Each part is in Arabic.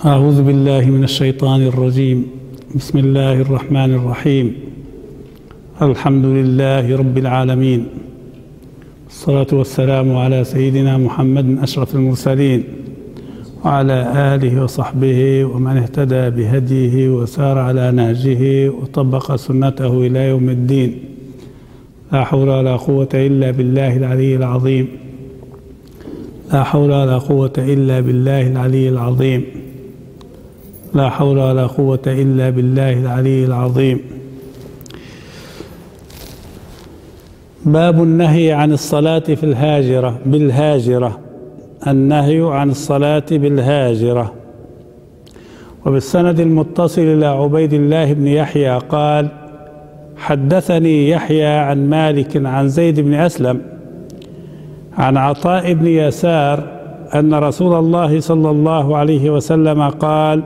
أعوذ بالله من الشيطان الرجيم. بسم الله الرحمن الرحيم. الحمد لله رب العالمين، الصلاة والسلام على سيدنا محمد أشرف المرسلين وعلى آله وصحبه ومن اهتدى بهديه وسار على نهجه وطبق سنته إلى يوم الدين. لا حول ولا قوة إلا بالله العلي العظيم. لا حول ولا قوة إلا بالله العلي العظيم. لا حول ولا قوة إلا بالله العلي العظيم. باب النهي عن الصلاة في بالهاجرة. النهي عن الصلاة بالهاجرة. وبالسند المتصل إلى عبيد الله بن يحيى قال: حدثني يحيى عن مالك عن زيد بن أسلم عن عطاء بن يسار أن رسول الله صلى الله عليه وسلم قال: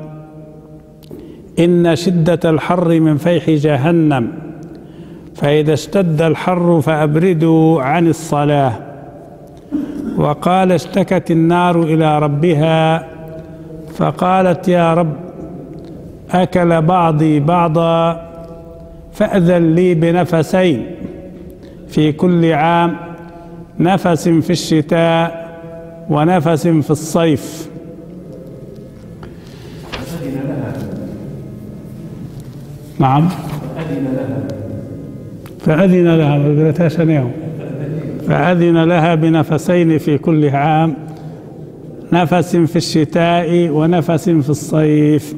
إن شدة الحر من فيح جهنم، فإذا اشتد الحر فأبردوا عن الصلاة. وقال: اشتكت النار إلى ربها فقالت: يا رب، أكل بعضي بعضا، فأذن لي بنفسين في كل عام، نفس في الشتاء ونفس في الصيف. نعم، فأذن لها فأذن لها بنفسين في كل عام، نفس في الشتاء ونفس في الصيف.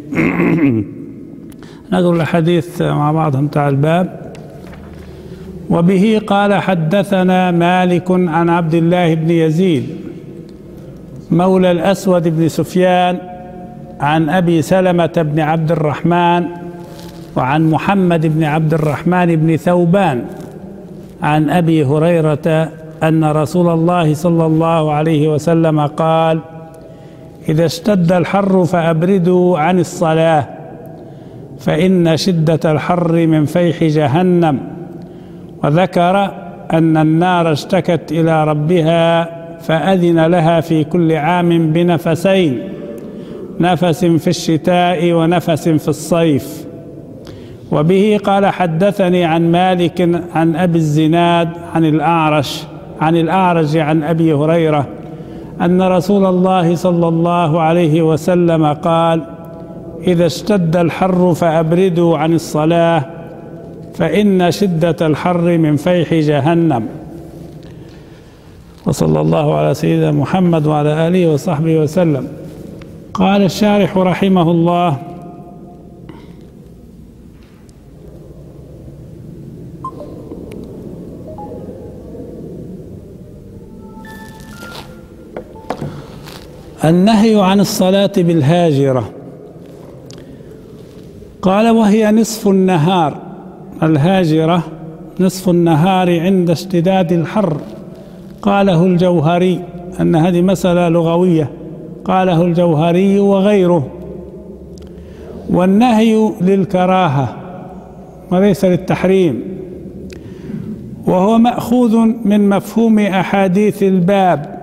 نقول الحديث مع بعض متاع الباب. وبه قال: حدثنا مالك عن عبد الله بن يزيد مولى الأسود بن سفيان عن أبي سلمة بن عبد الرحمن وعن محمد بن عبد الرحمن بن ثوبان عن أبي هريرة أن رسول الله صلى الله عليه وسلم قال: إذا اشتد الحر فأبردوا عن الصلاة، فإن شدة الحر من فيح جهنم. وذكر أن النار اشتكت إلى ربها فأذن لها في كل عام بنفسين، نفس في الشتاء ونفس في الصيف. وبه قال: حدثني عن مالك عن أبي الزناد عن الأعرج عن أبي هريرة أن رسول الله صلى الله عليه وسلم قال: إذا اشتد الحر فأبردوا عن الصلاة، فإن شدة الحر من فيح جهنم. وصلى الله على سيدنا محمد وعلى آله وصحبه وسلم. قال الشارح رحمه الله: النهي عن الصلاة بالهاجرة. قال: وهي نصف النهار. الهاجرة نصف النهار عند اشتداد الحر. قاله الجوهري، أن هذه مسألة لغوية، قاله الجوهري وغيره. والنهي للكراهة وليس للتحريم، وهو مأخوذ من مفهوم أحاديث الباب،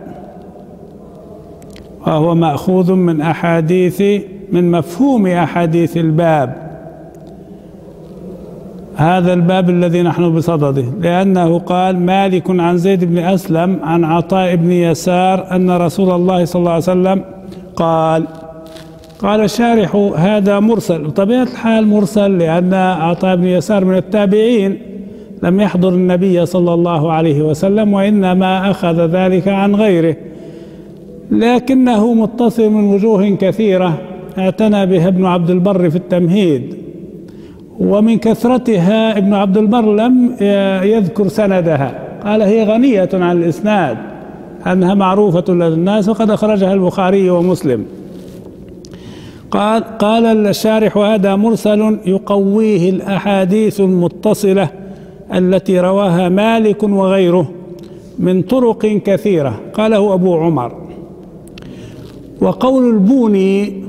وهو مأخوذ من مفهوم أحاديث الباب، هذا الباب الذي نحن بصدده، لأنه قال: مالك عن زيد بن أسلم عن عطاء بن يسار أن رسول الله صلى الله عليه وسلم قال. قال الشارح: هذا مرسل. بطبيعة الحال مرسل، لأن عطاء بن يسار من التابعين، لم يحضر النبي صلى الله عليه وسلم، وإنما أخذ ذلك عن غيره، لكنه متصل من وجوه كثيرة اعتنى بها ابن عبد البر في التمهيد، ومن كثرتها ابن عبد البر لم يذكر سندها، قال: هي غنية عن الإسناد، أنها معروفة لدى الناس، وقد أخرجها البخاري ومسلم. قال الشارح: هذا مرسل يقويه الأحاديث المتصلة التي رواها مالك وغيره من طرق كثيرة. قاله أبو عمر. وقول البوني: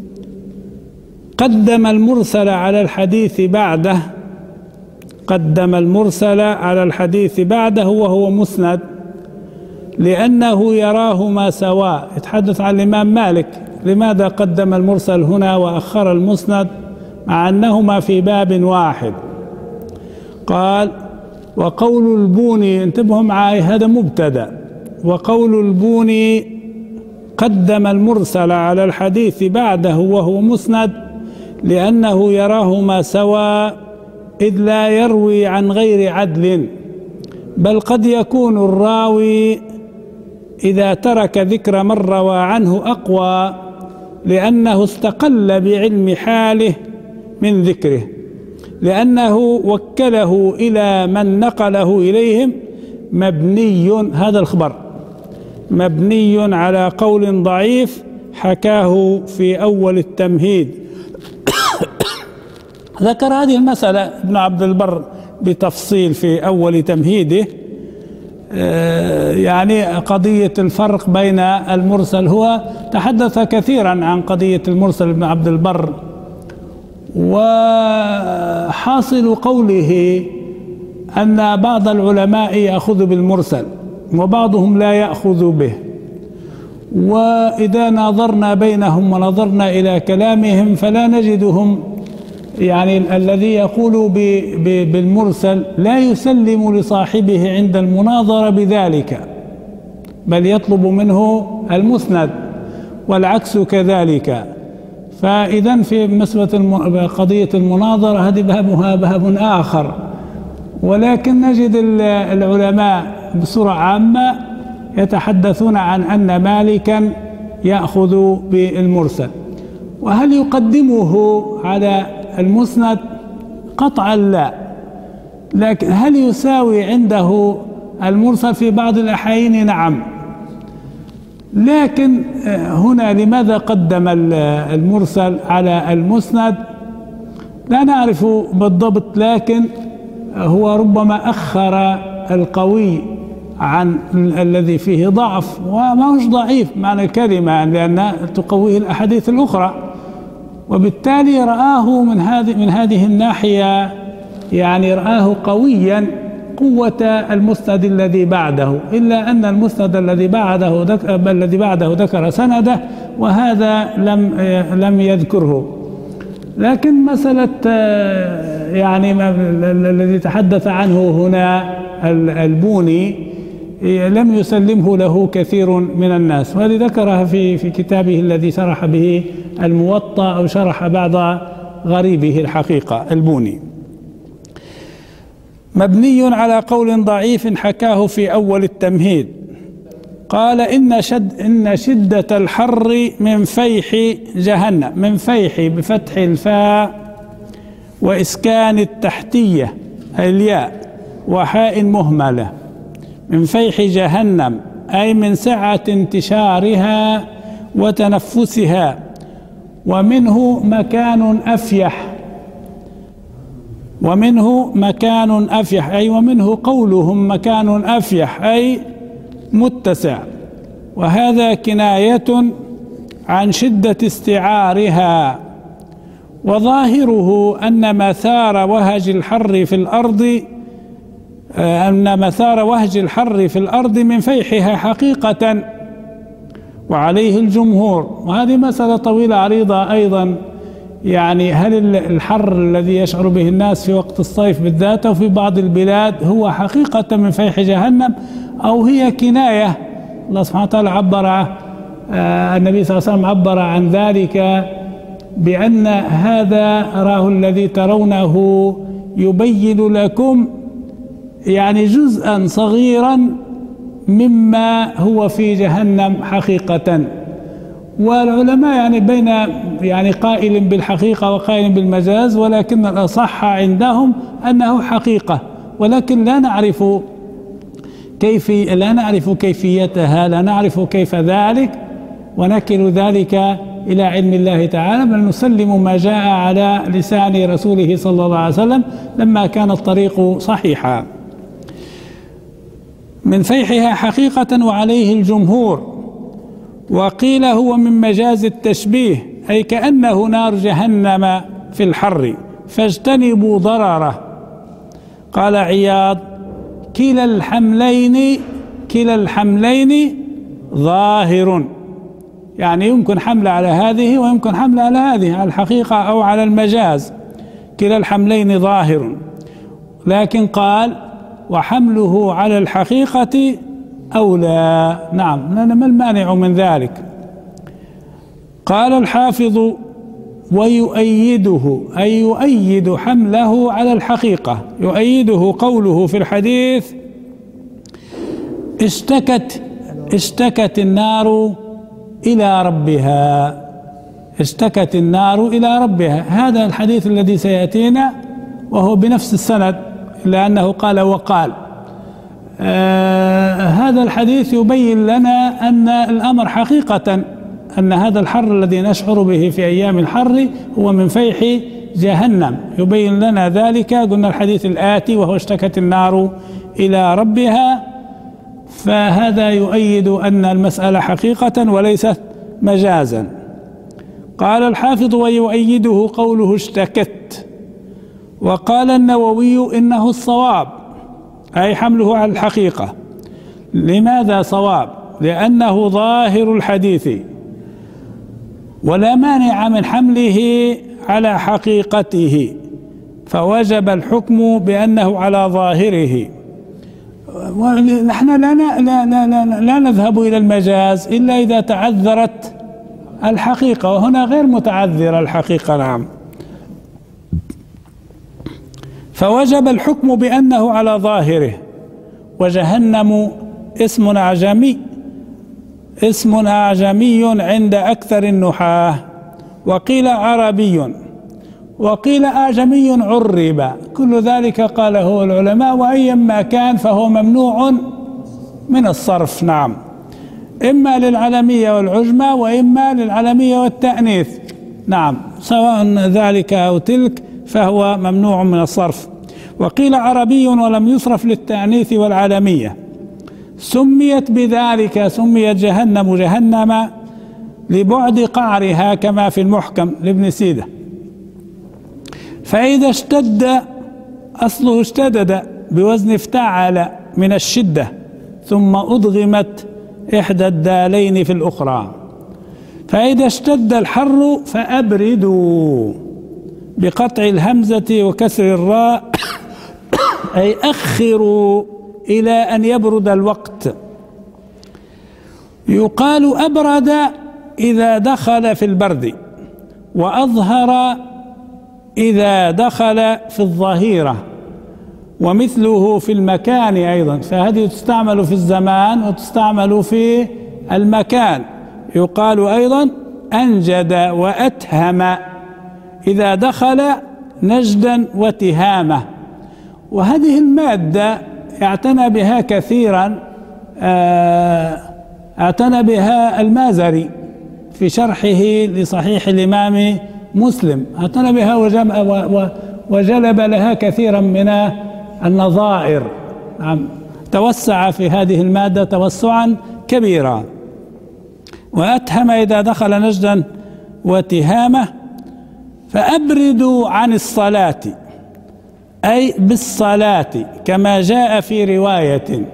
قدم المرسل على الحديث بعده وهو مسند، لأنه يراهما سواء. يتحدث عن الإمام مالك لماذا قدم المرسل هنا وأخر المسند مع أنهما في باب واحد؟ قال: وقول البوني، انتبهوا معي هذا مبتدأ، وقول البوني قدم المرسل على الحديث بعده وهو مسند لأنه يراهما سواء، إذ لا يروي عن غير عدل، بل قد يكون الراوي إذا ترك ذكر من روى عنه أقوى لأنه استقل بعلم حاله من ذكره، لأنه وكله إلى من نقله إليهم. مبني، هذا الخبر مبني على قول ضعيف حكاه في أول التمهيد. ذكر هذه المسألة ابن عبد البر بتفصيل في أول تمهيده، يعني قضية الفرق بين المرسل. هو تحدث كثيرا عن قضية المرسل ابن عبد البر، وحاصل قوله أن بعض العلماء يأخذ بالمرسل وبعضهم لا يأخذ به، وإذا ناظرنا بينهم ونظرنا إلى كلامهم فلا نجدهم، يعني الذي يقول بالمرسل لا يسلم لصاحبه عند المناظرة بذلك، بل يطلب منه المسند، والعكس كذلك. فإذا في مسألة قضية المناظرة هذه بابها باب آخر، ولكن نجد العلماء بصورة عامة يتحدثون عن أن مالكا يأخذ بالمرسل. وهل يقدمه على المسند؟ قطعا لا، لكن هل يساوي عنده المرسل في بعض الأحيان؟ نعم. لكن هنا لماذا قدم المرسل على المسند؟ لا نعرف بالضبط، لكن هو ربما أخر القوي عن الذي فيه ضعف، وما هوش ضعيف معنى الكلمة، لأن تقويه الأحاديث الأخرى، وبالتالي رآه من هذه الناحية، يعني رآه قويا قوة المسند الذي بعده، إلا أن المسند الذي بعده ذكر سنده وهذا لم يذكره. لكن مسألة يعني الذي تحدث عنه هنا البوني لم يسلمه له كثير من الناس، وهذه ذكرها في كتابه الذي شرح به الموطأ، أو شرح بعض غريبه الحقيقة البوني. مبني على قول ضعيف حكاه في أول التمهيد. قال: إن شدة الحر من فيح جهنم، من فيح بفتح الفاء وإسكان التحتية الياء وحاء مهملة، من فيح جهنم أي من سعة انتشارها وتنفسها، ومنه مكان أفيح، ومنه مكان أفيح أي ومنه قولهم مكان أفيح أي متسع، وهذا كناية عن شدة استعارها، وظاهره أن مثار وهج الحر في الأرض من فيحها حقيقة، وعليه الجمهور. وهذه مسألة طويلة عريضة أيضا، يعني هل الحر الذي يشعر به الناس في وقت الصيف بالذات أو في بعض البلاد هو حقيقة من فيح جهنم، أو هي كناية؟ الله سبحانه وتعالى النبي صلى الله عليه وسلم عبر عن ذلك بأن هذا راه الذي ترونه يبين لكم يعني جزءا صغيرا مما هو في جهنم حقيقة. والعلماء يعني بين يعني قائل بالحقيقة وقائل بالمجاز، ولكن الأصح عندهم أنه حقيقة، ولكن لا نعرف كيفيتها، لا نعرف كيف ذلك، ونكل ذلك إلى علم الله تعالى، بل نسلم ما جاء على لسان رسوله صلى الله عليه وسلم لما كان الطريق صحيحا. من فيحها حقيقة وعليه الجمهور. وقيل هو من مجاز التشبيه، أي كأنه نار جهنم في الحر فاجتنبوا ضرره. قال عياض: كلا الحملين ظاهر، يعني يمكن حمل على هذه ويمكن حمل على هذه، على الحقيقة أو على المجاز، كلا الحملين ظاهر. لكن قال وحمله على الحقيقة أولى. نعم، ما المانع من ذلك؟ قال الحافظ ويؤيده، أي يؤيد حمله على الحقيقة، يؤيده قوله في الحديث اشتكت النار إلى ربها، اشتكت النار إلى ربها. هذا الحديث الذي سيأتينا وهو بنفس السند، إلا أنه قال وقال. هذا الحديث يبين لنا أن الأمر حقيقة أن هذا الحر الذي نشعر به في أيام الحر هو من فيح جهنم، يبين لنا ذلك. قلنا الحديث الآتي وهو اشتكت النار إلى ربها، فهذا يؤيد أن المسألة حقيقة وليست مجازا. قال الحافظ ويؤيده قوله اشتكت. وقال النووي إنه الصواب، أي حمله على الحقيقة. لماذا صواب؟ لأنه ظاهر الحديث ولا مانع من حمله على حقيقته، فوجب الحكم بأنه على ظاهره. ونحن لا نذهب إلى المجاز إلا إذا تعذرت الحقيقة، وهنا غير متعذرة الحقيقة. نعم، فوجب الحكم بأنه على ظاهره. وجهنم اسم أعجمي عند أكثر النحاة، وقيل عربي وقيل أعجمي عرب، كل ذلك قاله العلماء، وأيما كان فهو ممنوع من الصرف. نعم، إما للعلمية والعجمة وإما للعلمية والتأنيث. نعم، سواء ذلك أو تلك فهو ممنوع من الصرف. وقيل عربي ولم يصرف للتأنيث والعلمية. سميت بذلك، سميت جهنم لبعد قعرها كما في المحكم لابن سيدة. فإذا اشتد، أصله اشتدد بوزن افتعل من الشدة، ثم أضغمت إحدى الدالين في الأخرى. فإذا اشتد الحر فأبردوا بقطع الهمزة وكسر الراء، أي أخروا إلى أن يبرد الوقت. يقال أبرد إذا دخل في البرد، وأظهر إذا دخل في الظهيرة، ومثله في المكان أيضا، فهذه تستعمل في الزمان وتستعمل في المكان. يقال أيضا أنجد وأتهم إذا دخل نجدا وتهامة. وهذه المادة اعتنى بها كثيرا، اعتنى بها المازري في شرحه لصحيح الإمام مسلم، اعتنى بها وجلب لها كثيرا من النظائر. توسع في هذه المادة توسعا كبيرا. وأتهم إذا دخل نجدا وتهامة. فأبردوا عن الصلاة، أي بالصلاة كما جاء في رواية.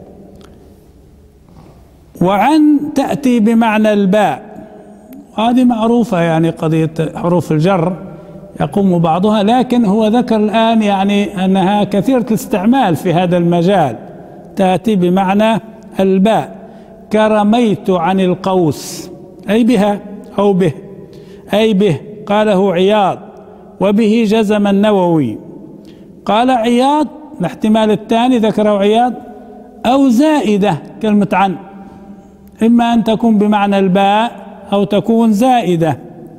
وعن تأتي بمعنى الباء، هذه معروفة، يعني قضية حروف الجر يقوم بعضها، لكن هو ذكر الآن يعني أنها كثيرة الاستعمال في هذا المجال. تأتي بمعنى الباء، كرميت عن القوس، أي بها أو به، أي به. قاله عياض، وبه جزم النووي. قال عياض الاحتمال الثاني ذكره عياض، أو زائدة كلمة عن، إما أن تكون بمعنى الباء أو تكون زائدة،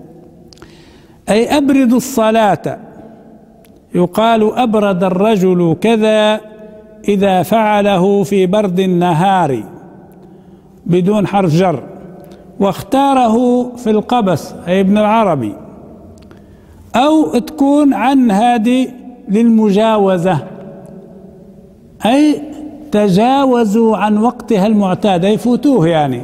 أي أبرد الصلاة. يقال أبرد الرجل كذا إذا فعله في برد النهار بدون حرف جر. واختاره في القبس، أي ابن العربي. أو تكون عن هذه للمجاوزة، أي تجاوزوا عن وقتها المعتاد، أي فوتوه، يعني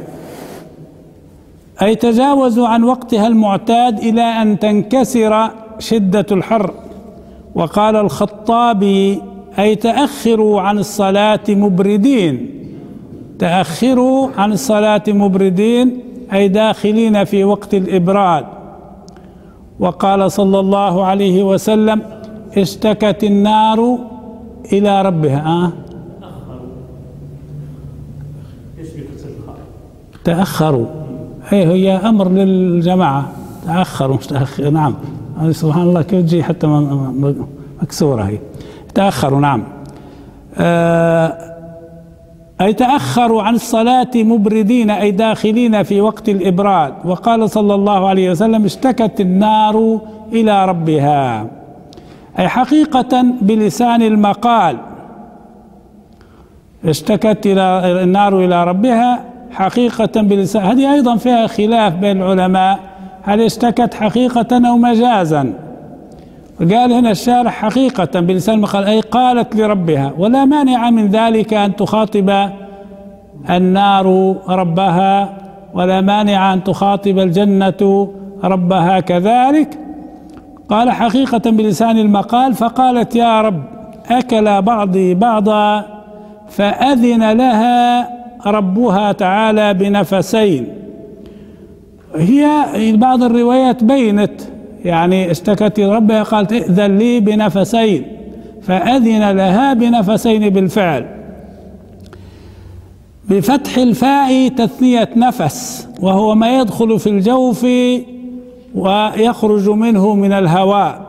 أي تجاوزوا عن وقتها المعتاد إلى أن تنكسر شدة الحر. وقال الخطابي أي تأخروا عن الصلاة مبردين، تأخروا عن الصلاة مبردين، أي داخلين في وقت الإبراد. وقال صلى الله عليه وسلم: اشتكت النار إلى ربها. تأخروا، هي أمر للجماعة، تأخروا مش تأخر. نعم، سبحان الله كيف تجي حتى مكسورة هي. تأخروا، نعم. أي تأخروا عن الصلاة مبردين، أي داخلين في وقت الإبراد. وقال صلى الله عليه وسلم: اشتكت النار إلى ربها، أي حقيقة بلسان المقال. اشتكت النار إلى ربها حقيقة بلسان. هذه أيضا فيها خلاف بين العلماء، هل اشتكت حقيقة أو مجازا؟ قال هنا الشارح حقيقة بلسان المقال، أي قالت لربها، ولا مانع من ذلك أن تخاطب النار ربها، ولا مانع أن تخاطب الجنة ربها كذلك. قال حقيقة بلسان المقال، فقالت: يا رب، أكل بعضي بعضا، فأذن لها ربها تعالى بنفسين. هي بعض الروايات بينت، يعني اشتكت ربها قالت: ائذن لي بنفسين، فأذن لها بنفسين بالفعل. بفتح الفاء تثنية نفس، وهو ما يدخل في الجوف ويخرج منه من الهواء.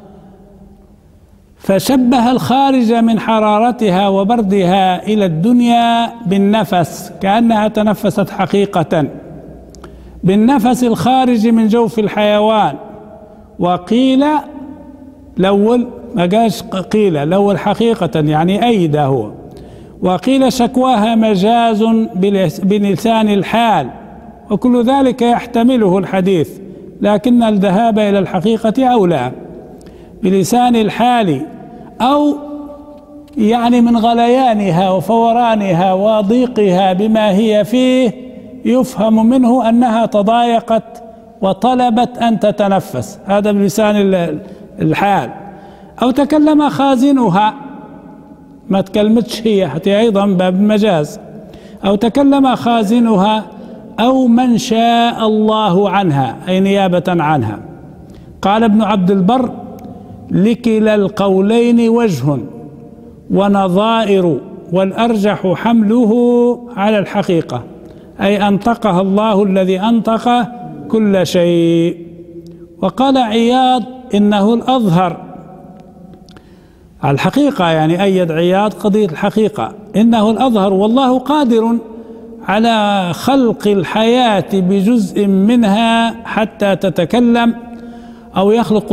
فشبه الخارج من حرارتها وبردها إلى الدنيا بالنفس، كأنها تنفست حقيقة بالنفس الخارج من جوف الحيوان. وقيل الأول، ما قالش قيل الأول حقيقة، يعني أيد هو. وقيل شكواها مجاز بلسان الحال، وكل ذلك يحتمله الحديث، لكن الذهاب إلى الحقيقة أولى. بلسان الحال، أو يعني من غليانها وفورانها وضيقها بما هي فيه، يفهم منه أنها تضايقت وطلبت أن تتنفس، هذا بلسان الحال. أو تكلم خازنها، ما تكلمتش هي، حتى أيضا باب المجاز. أو تكلم خازنها، أو من شاء الله عنها، أي نيابة عنها. قال ابن عبد البر: لكلا القولين وجه ونظائر، والأرجح حمله على الحقيقة، أي أنطقها الله الذي أنطق كل شيء. وقال عياض: إنه الأظهر على الحقيقة، يعني أيد عياض قضية الحقيقة، إنه الأظهر، والله قادر على خلق الحياة بجزء منها حتى تتكلم، أو يخلق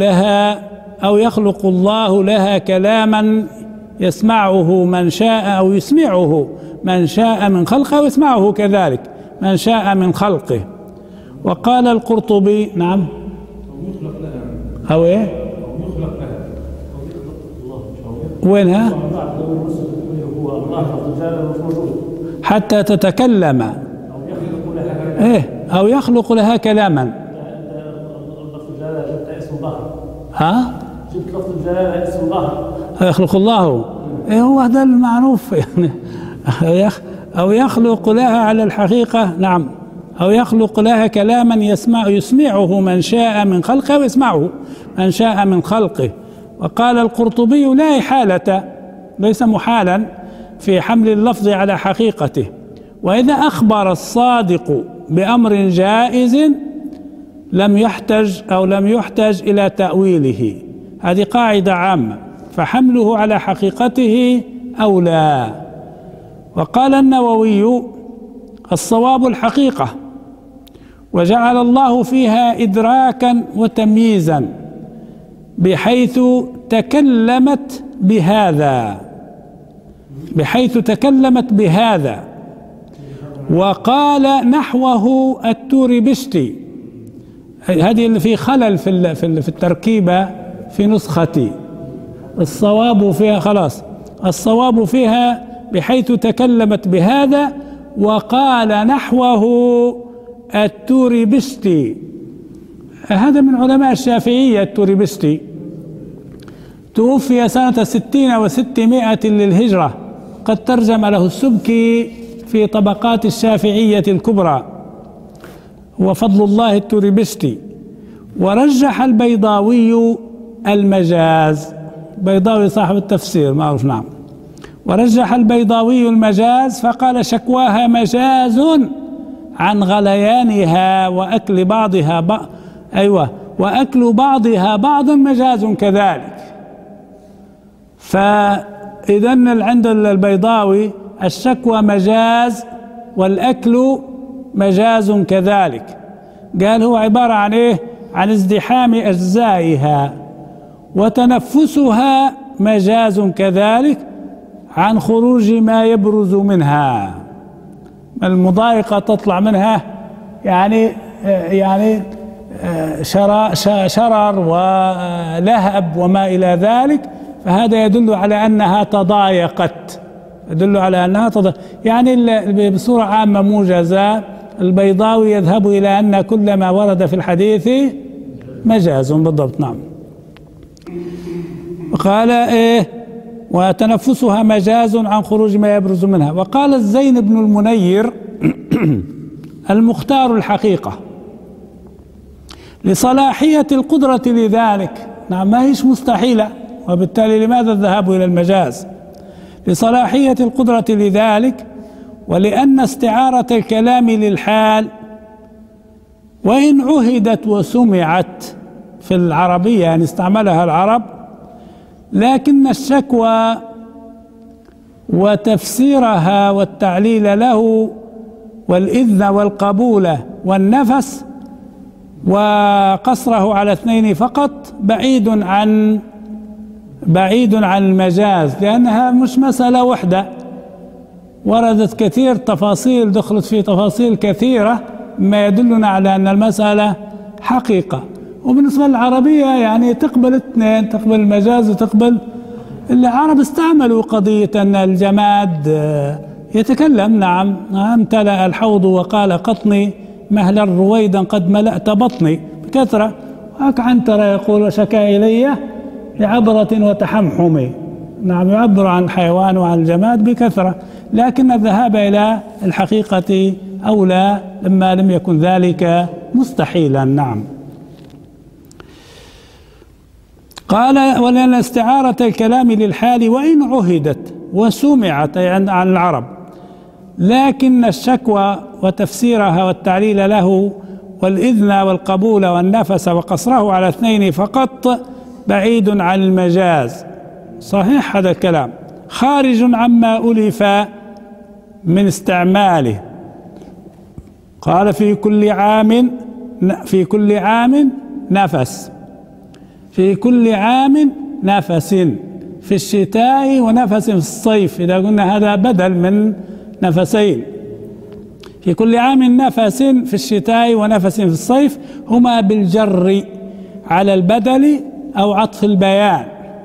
الله لها كلاما يسمعه من شاء، أو يسمعه من شاء من خلقه، ويسمعه كذلك من شاء من خلقه. وقال القرطبي: نعم، أو إيه؟ وينها؟ حتى تتكلم، إيه؟ أو يخلق لها كلاما. ها؟ جبت لفظ الجلالة اسم الله، يخلق الله، إيه هو هذا المعروف يعني. أو يخلق لها على الحقيقة، نعم، أو يخلق لها كلاما يسمعه من شاء من خلقه، ويسمعه من شاء من خلقه. وقال القرطبي: لا إحالة، ليس محالا في حمل اللفظ على حقيقته. وإذا أخبر الصادق بأمر جائز لم يحتج إلى تأويله، هذه قاعدة عامة، فحمله على حقيقته أولى. وقال النووي: الصواب الحقيقة، وجعل الله فيها إدراكا وتمييزا، بحيث تكلمت بهذا، وقال نحوه التوربشتي. هذه اللي في خلل في التركيبة في نسختي. الصواب فيها خلاص، الصواب فيها بحيث تكلمت بهذا، وقال نحوه التوربشتي. هذا من علماء الشافعية. التوربشتي توفي سنة 60 و600 للهجرة، قد ترجم له السبكي في طبقات الشافعية الكبرى. هو فضل الله التوربشتي. ورجح البيضاوي المجاز، بيضاوي صاحب التفسير معروف، نعم. ورجح البيضاوي المجاز فقال شكواها مجاز عن غليانها وأكل بعضها وأكل بعضها بعضا مجاز كذلك. فإذن عند البيضاوي الشكوى مجاز والأكل مجاز كذلك. قال هو عبارة عن إيه؟ عن ازدحام أجزائها، وتنفسها مجاز كذلك عن خروج ما يبرز منها، المضايقة تطلع منها، يعني شرر ولهب وما إلى ذلك، فهذا يدل على أنها تضايقت، يعني بصورة عامة موجزة البيضاوي يذهب إلى أن كل ما ورد في الحديث مجاز بالضبط، نعم. قال إيه؟ وتنفسها مجاز عن خروج ما يبرز منها. وقال الزين بن المنير المختار الحقيقة لصلاحية القدرة لذلك، نعم، ما هيش مستحيلة، وبالتالي لماذا الذهاب إلى المجاز؟ لصلاحية القدرة لذلك، ولأن استعارة الكلام للحال وإن عهدت وسمعت في العربية، يعني استعملها العرب، لكن الشكوى وتفسيرها والتعليل له والإذن والقبول والنفس وقصره على اثنين فقط بعيد عن المجاز، لأنها مش مسألة وحدة، وردت كثير تفاصيل، دخلت في تفاصيل كثيرة ما يدلنا على أن المسألة حقيقة. وبالنسبة للعربية يعني تقبل اثنين، تقبل المجاز وتقبل. العرب استعملوا قضية أن الجماد يتكلم، نعم، امتلأ الحوض وقال قطني مهلا رويدا قد ملأت بطني بكثرة. هاك عنترة يقول شكا إلي بعبرة وتحمحم، نعم، يعبر عن الحيوان وعن الجماد بكثرة، لكن الذهاب إلى الحقيقة أولى لما لم يكن ذلك مستحيلا، نعم. قال ولأن استعارة الكلام للحال وإن عهدت وسمعت عن العرب، لكن الشكوى وتفسيرها والتعليل له والإذن والقبول والنفس وقصره على اثنين فقط بعيد عن المجاز. صحيح هذا الكلام، خارج عما ألف من استعماله. قال في كل عام نفس، في كل عام نفس في الشتاء ونفس في الصيف، إذا قلنا هذا بدل من نفسين. في كل عام نفس في الشتاء ونفس في الصيف، هما بالجر على البدل أو عطف البيان،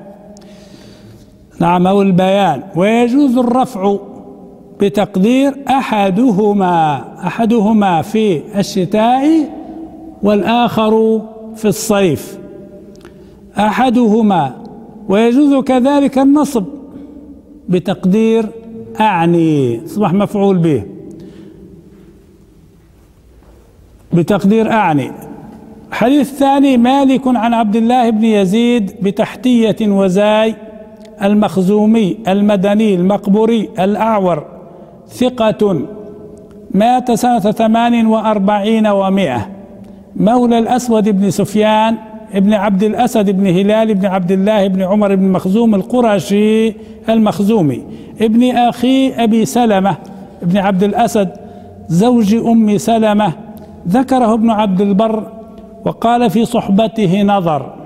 نعم، أو البيان. ويجوز الرفع بتقدير أحدهما في الشتاء والآخر في الصيف، أحدهما. ويجوز كذلك النصب بتقدير أعني، أصبح مفعول به بتقدير أعني. حديث ثاني مالك عن عبد الله بن يزيد بتحتية وزاي المخزومي المدني المقبوري الأعور، ثقة، مات سنة 48 و100، مولى الأسود بن سفيان ابن عبد الأسد بن هلال بن عبد الله بن عمر بن مخزوم القرشي المخزومي، ابن أخي أبي سلمة ابن عبد الأسد زوج أم سلمة. ذكره ابن عبد البر وقال في صحبته نظر،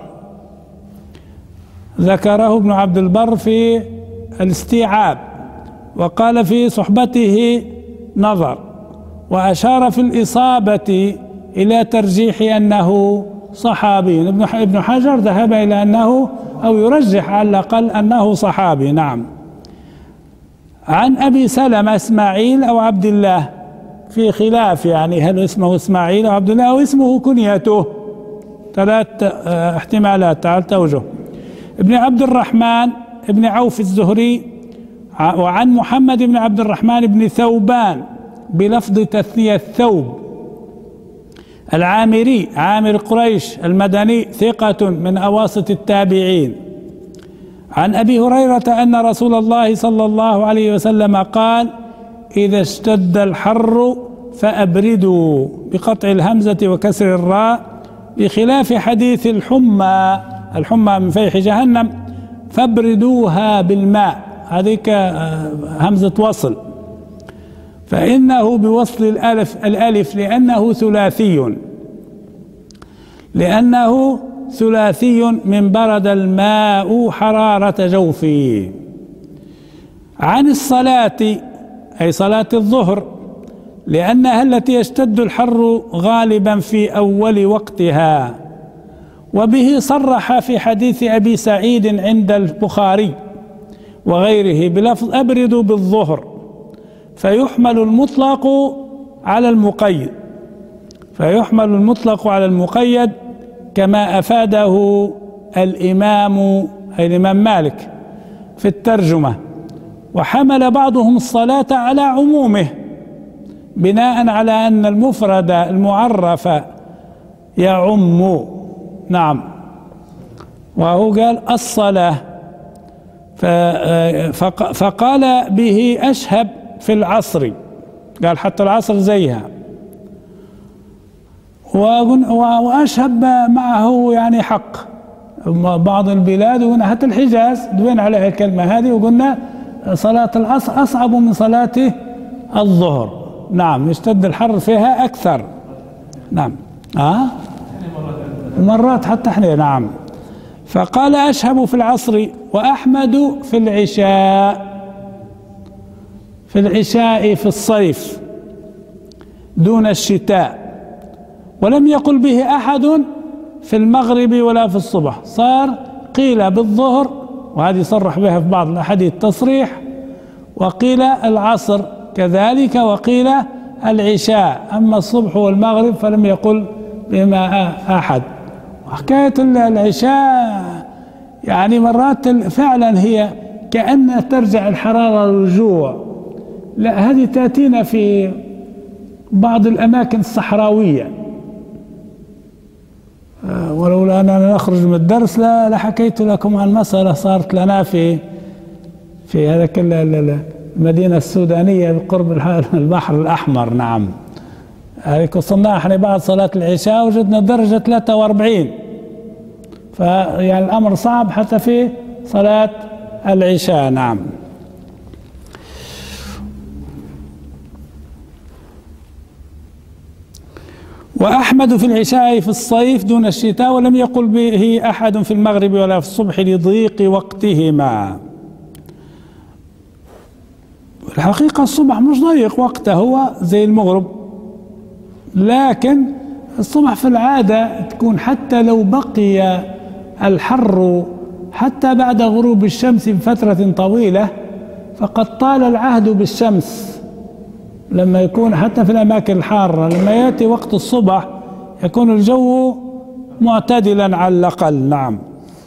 ذكره ابن عبد البر في الاستيعاب وقال في صحبته نظر، وأشار في الإصابة إلى ترجيح أنه صحابي. ابن حجر ذهب إلى أنه، أو يرجح على الأقل أنه صحابي، نعم. عن أبي سلمة إسماعيل أو عبد الله، في خلاف، يعني هل اسمه إسماعيل أو عبد الله أو اسمه كنيته، ثلاث احتمالات، ثلاث أوجه. ابن عبد الرحمن ابن عوف الزهري. وعن محمد بن عبد الرحمن بن ثوبان بلفظ تثنية ثوب، العامري عامر قريش المدني ثقة من أواسط التابعين. عن أبي هريرة أن رسول الله صلى الله عليه وسلم قال: إذا اشتد الحر فأبردوا، بقطع الهمزة وكسر الراء، بخلاف حديث الحمى من فيح جهنم فابردوها بالماء، هذيك همزة وصل، فإنه بوصل الألف لأنه ثلاثي من برد الماء حرارة جوفي. عن الصلاة أي صلاة الظهر، لأنها التي يشتد الحر غالبا في أول وقتها. وبه صرح في حديث أبي سعيد عند البخاري وغيره بلفظ أبردوا بالظهر، فيحمل المطلق على المقيد كما أفاده الإمام مالك في الترجمة. وحمل بعضهم الصلاة على عمومه بناء على أن المفرد المعرف يعم. نعم. وهو قال الصلاة، فقال به أشهب في العصر، قال حتى العصر زيها. وأشهب معه يعني حق بعض البلاد، وهنا حتى الحجاز دوين عليها الكلمة هذه، وقلنا صلاة العصر أصعب من صلاة الظهر. نعم، يشتد الحر فيها أكثر. نعم. مرات حتى احنا. نعم. فقال أشهب في العصر وأحمد في العشاء في الصيف دون الشتاء، ولم يقل به أحد في المغرب ولا في الصبح. صار قيل بالظهر، وهذه صرح بها في بعض الأحاديث تصريح، وقيل العصر كذلك، وقيل العشاء، أما الصبح والمغرب فلم يقل بما أحد. وحكاية العشاء يعني مرات فعلا هي كأنها ترجع الحرارة رجوع، لا هذه تأتينا في بعض الأماكن الصحراوية، ولولا أننا نخرج من الدرس لحكيت لكم عن مسألة صارت لنا في هذاك المدينة السودانية بقرب البحر الأحمر. نعم. هذيك وصلنا احنا بعد صلاة العشاء وجدنا درجة 43، فيعني الأمر صعب حتى في صلاة العشاء. نعم. وأحمد في العشاء في الصيف دون الشتاء، ولم يقل به أحد في المغرب ولا في الصبح لضيق وقتهما. الحقيقة الصبح مش ضيق وقته، هو زي المغرب، لكن الصبح في العادة تكون حتى لو بقي الحر حتى بعد غروب الشمس بفترة طويلة، فقد طال العهد بالشمس لما يكون حتى في الأماكن الحارة، لما يأتي وقت الصبح يكون الجو معتدلا على الأقل. نعم.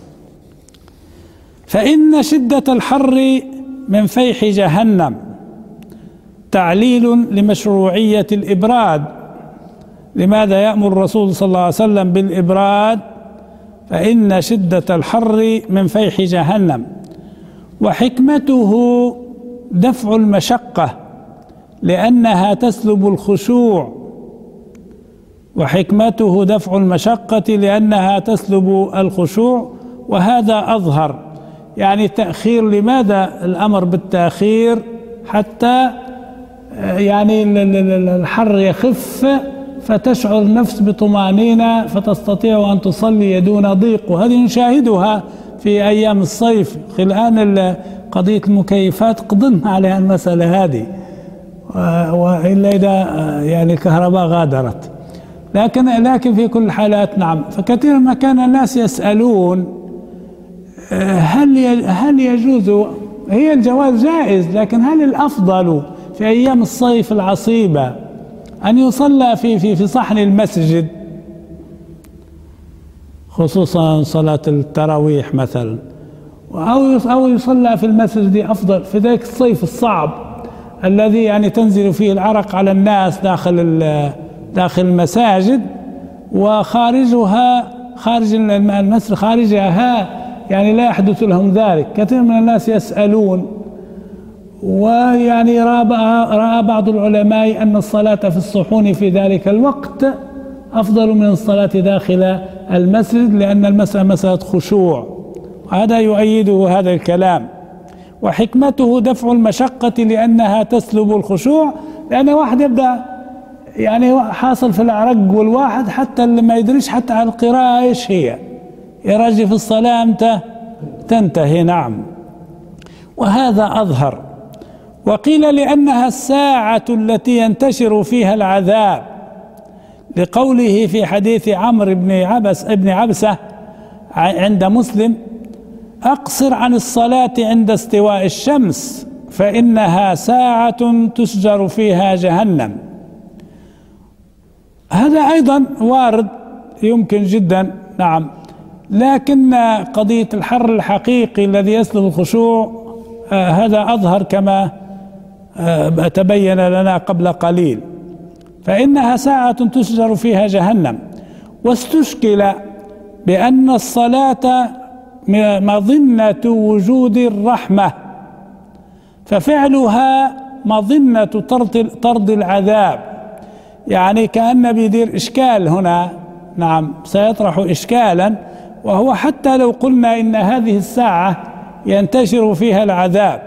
فإن شدة الحر من فيح جهنم تعليل لمشروعية الإبراد. لماذا يأمر الرسول صلى الله عليه وسلم بالإبراد؟ فإن شدة الحر من فيح جهنم، وحكمته دفع المشقة لأنها تسلب الخشوع، وحكمته دفع المشقة لأنها تسلب الخشوع، وهذا أظهر. يعني تأخير، لماذا الأمر بالتأخير؟ حتى يعني الحر يخف فتشعر النفس بطمأنينة فتستطيع أن تصلي دون ضيق، وهذه نشاهدها في أيام الصيف. الآن قضية المكيفات قضنا عليها المسألة هذه، وإلا إذا يعني الكهرباء غادرت، لكن في كل الحالات. نعم. فكثيرا ما كان الناس يسألون هل يجوز، هي الجواز جائز، لكن هل الأفضل في أيام الصيف العصيبة أن يصلى في صحن المسجد، خصوصا صلاة التراويح مثلا، أو يصلى في المسجد أفضل في ذلك الصيف الصعب الذي يعني تنزل فيه العرق على الناس داخل المساجد، وخارجها خارج المسجد خارجها يعني لا يحدث لهم ذلك. كثير من الناس يسألون، ويعني رأى بعض العلماء أن الصلاة في الصحون في ذلك الوقت أفضل من الصلاة داخل المسجد، لأن المسألة مسألة خشوع، هذا يؤيده هذا الكلام. وحكمته دفع المشقة لأنها تسلب الخشوع، لأن واحد يبدأ يعني حاصل في العرق، والواحد حتى اللي ما يدريش حتى على القراءة إيش هي يراجع في الصلاة أمتى تنتهي. نعم، وهذا أظهر. وقيل لأنها الساعة التي ينتشر فيها العذاب، لقوله في حديث عمرو بن عبسة عند مسلم: أقصر عن الصلاة عند استواء الشمس فإنها ساعة تسجر فيها جهنم. هذا أيضا وارد يمكن جدا. نعم، لكن قضية الحر الحقيقي الذي يسلب الخشوع هذا أظهر كما تبين لنا قبل قليل، فإنها ساعة تسجر فيها جهنم. واستشكل بأن الصلاة مظنة وجود الرحمة، ففعلها مظنة طرد العذاب، يعني كأن بيدير إشكال هنا. نعم، سيطرح إشكالا، وهو حتى لو قلنا إن هذه الساعة ينتشر فيها العذاب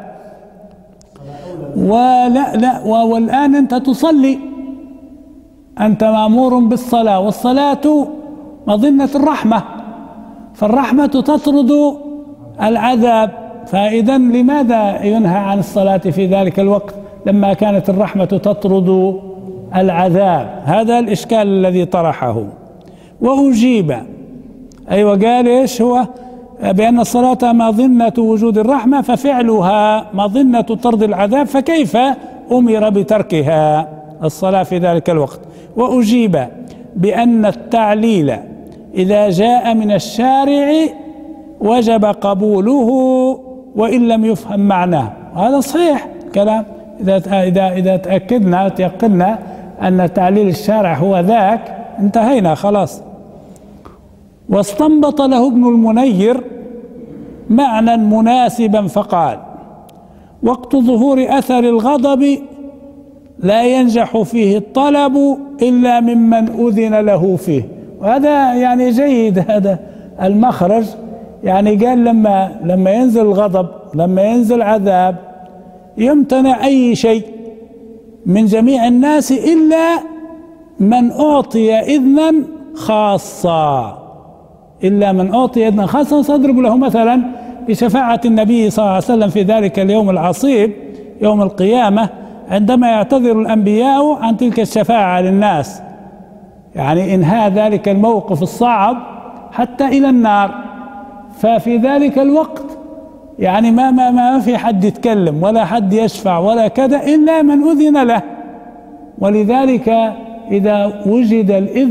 والآن أنت تصلي، أنت مأمور بالصلاة، والصلاة مظنة الرحمة، فالرحمة تطرد العذاب، فإذا لماذا ينهى عن الصلاة في ذلك الوقت لما كانت الرحمة تطرد العذاب؟ هذا الإشكال الذي طرحه. وأجيب، أيوة، قال إيش هو؟ بأن الصلاة مظنة وجود الرحمة ففعلها مظنة طرد العذاب، فكيف أمر بتركها الصلاة في ذلك الوقت؟ وأجيب بأن التعليل إذا جاء من الشارع وجب قبوله وإن لم يفهم معناه، هذا صحيح كلام. إذا تيقنا أن تعليل الشارع هو ذاك انتهينا خلاص. واستنبط له ابن المنير معنى مناسبا فقال: وقت ظهور أثر الغضب لا ينجح فيه الطلب إلا ممن أذن له فيه. وهذا يعني جيد هذا المخرج، يعني قال لما ينزل الغضب، لما ينزل عذاب، يمتنع أي شيء من جميع الناس إلا من أعطي إذنا خاصا، إلا من أعطي إذنا خاصا. سأضرب له مثلا بشفاعة النبي صلى الله عليه وسلم في ذلك اليوم العصيب يوم القيامة، عندما يعتذر الأنبياء عن تلك الشفاعة للناس، يعني إنهاء ذلك الموقف الصعب حتى إلى النار. ففي ذلك الوقت يعني ما في حد يتكلم ولا حد يشفع ولا كذا إلا من أذن له. ولذلك إذا وجد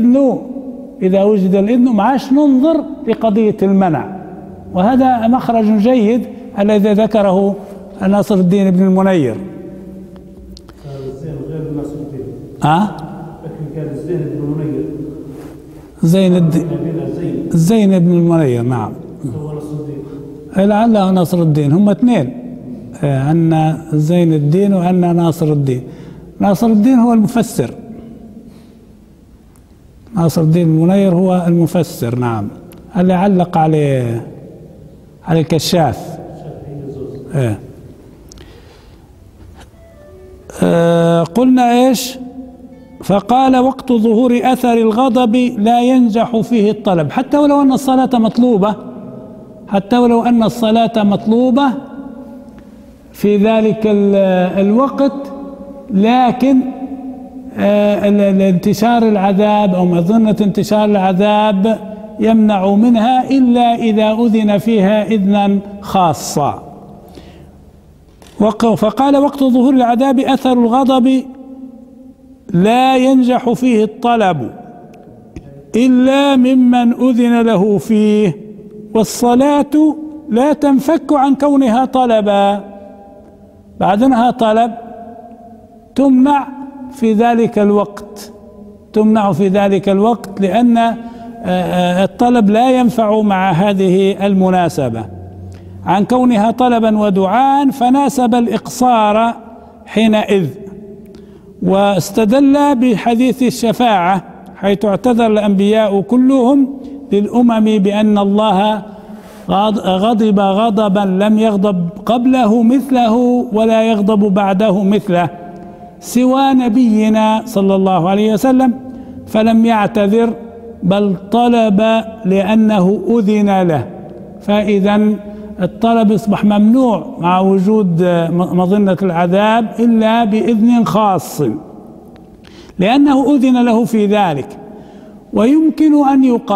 الإذن ما عادش ننظر لقضية المنع. وهذا مخرج جيد الذي ذكره ناصر الدين بن المنير. زين بن المنير. نعم، لعله ناصر الدين، هم اثنين، أن زين الدين وأن ناصر الدين. ناصر الدين هو المفسر، ناصر الدين المنير هو المفسر. نعم، اللي علق على الكشاف. قلنا إيش؟ فقال: وقت ظهور أثر الغضب لا ينجح فيه الطلب، حتى ولو أن الصلاة مطلوبة في ذلك الوقت، لكن انتشار العذاب أو مظنة انتشار العذاب يمنع منها إلا إذا أذن فيها إذنا خاصا. فقال: وقت ظهور العذاب أثر الغضب لا ينجح فيه الطلب إلا ممن أذن له فيه، والصلاة لا تنفك عن كونها طلبا، بعد أنها طلب تمنع في ذلك الوقت، تمنع في ذلك الوقت، لأن الطلب لا ينفع مع هذه المناسبة. عن كونها طلبا ودعاء فناسب الإقصار حينئذ. واستدل بحديث الشفاعة حيث اعتذر الأنبياء كلهم للأمم بأن الله غضب غضبا لم يغضب قبله مثله ولا يغضب بعده مثله سوى نبينا صلى الله عليه وسلم، فلم يعتذر بل طلب لأنه أذن له. فإذا الطلب يصبح ممنوع مع وجود مظنة العذاب إلا بإذن خاص لأنه أذن له في ذلك. ويمكن